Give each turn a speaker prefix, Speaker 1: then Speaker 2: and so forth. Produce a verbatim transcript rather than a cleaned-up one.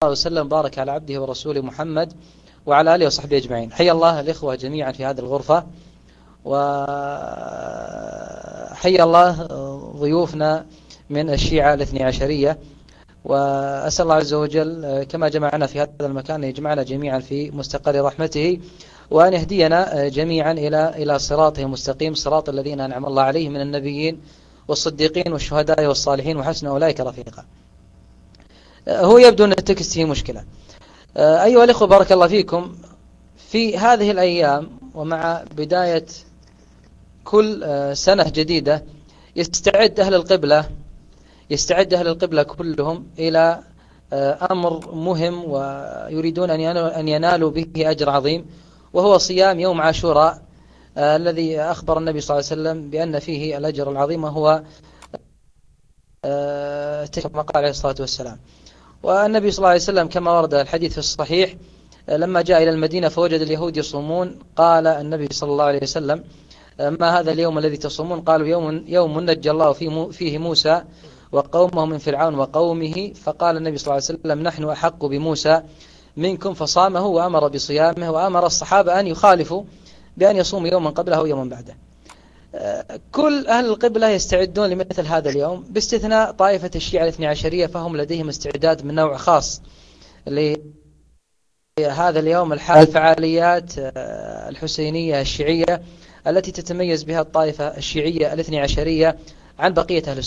Speaker 1: وسلم بارك على عبده ورسوله محمد وعلى آله وصحبه أجمعين. حيا الله الإخوة جميعا في هذه الغرفة، وحيا الله ضيوفنا من الشيعة الاثني عشرية، وأسأل الله عز وجل كما جمعنا في هذا المكان يجمعنا جميعا في مستقر رحمته، وأن يهدينا جميعا إلى إلى صراطه المستقيم، صراط الذين أنعم الله عليهم من النبيين والصديقين والشهداء والصالحين وحسن أولئك رفيقا. هو يبدو أن التكست فيه مشكلة. أيها الأخوة بارك الله فيكم، في هذه الأيام ومع بداية كل سنة جديدة يستعد أهل القبلة يستعد أهل القبلة كلهم إلى أمر مهم ويريدون أن ينالوا به أجر عظيم، وهو صيام يوم عاشوراء الذي أخبر النبي صلى الله عليه وسلم بأن فيه الأجر العظيم، وهو كما قال عليه الصلاة والسلام. والنبي صلى الله عليه وسلم كما ورد الحديث في الصحيح لما جاء إلى المدينة فوجد اليهود يصومون، قال النبي صلى الله عليه وسلم: ما هذا اليوم الذي تصومون؟ قالوا: يوم يوم نجى الله فيه موسى وقومه من فرعون وقومه. فقال النبي صلى الله عليه وسلم: نحن أحق بموسى منكم، فصامه وأمر بصيامه، وأمر الصحابة أن يخالفوا بأن يصوموا يوما قبله أو يوما بعده. كل أهل القبلة يستعدون لمثل هذا اليوم باستثناء طائفة الشيعة الاثني عشرية، فهم لديهم استعداد من نوع خاص لهذا اليوم، الفعاليات الحسينية الشيعية التي تتميز بها الطائفة الشيعية الاثني عشرية عن بقية أهل السنة.